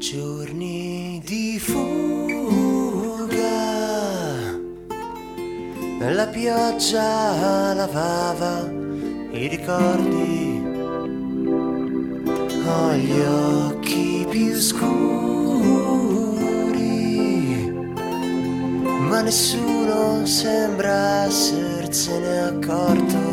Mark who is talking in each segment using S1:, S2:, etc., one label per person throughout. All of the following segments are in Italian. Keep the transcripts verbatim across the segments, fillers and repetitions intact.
S1: Giorni di fuga, la pioggia lavava i ricordi, ho gli occhi più scuri, ma nessuno sembra essersene accorto.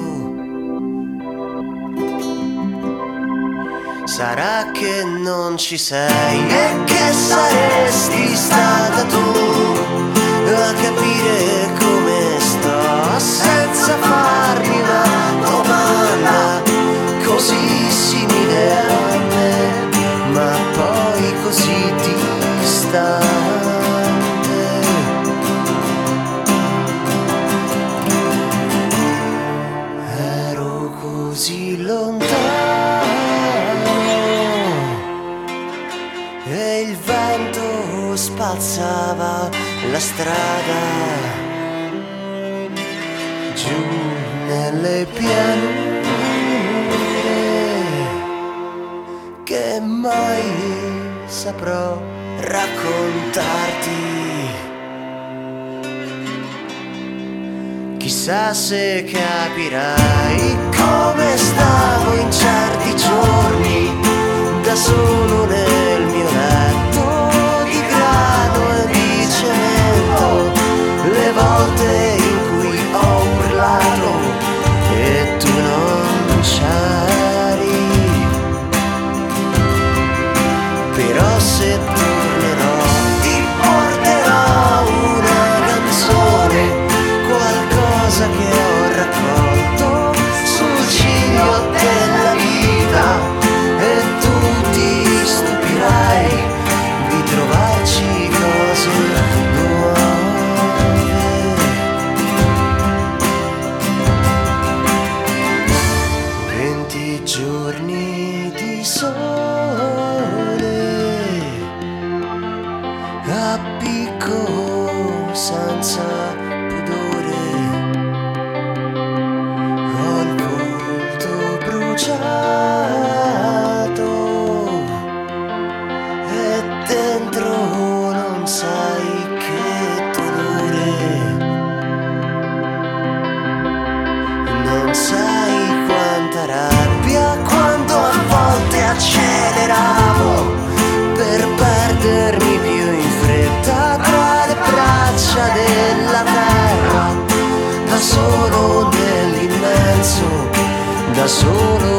S1: Sarà che non ci sei e che saresti stata tu a capire come sto senza farmi una domanda così simile a me, ma poi così distante. Ero così lontano e il vento spazzava la strada giù nelle pianure che mai saprò raccontarti. Chissà se capirai come stavo in certi giorni da solo nel mio letto di grano e di cemento, le volte in cui ho urlato e tu non c'eri. Però se tornerò ti porterò una canzone, qualcosa che ho raccolto sul ciglio della vita, e tu ti stupirai di trovarci cose nuove. Venti giorni di sole a picco senza pudore, ho il volto bruciato e dentro non sai che dolore, non sai quanta rabbia quando a volte acceleravo per perdermi più in fretta tra le braccia della terra, da solo nell'immenso, da solo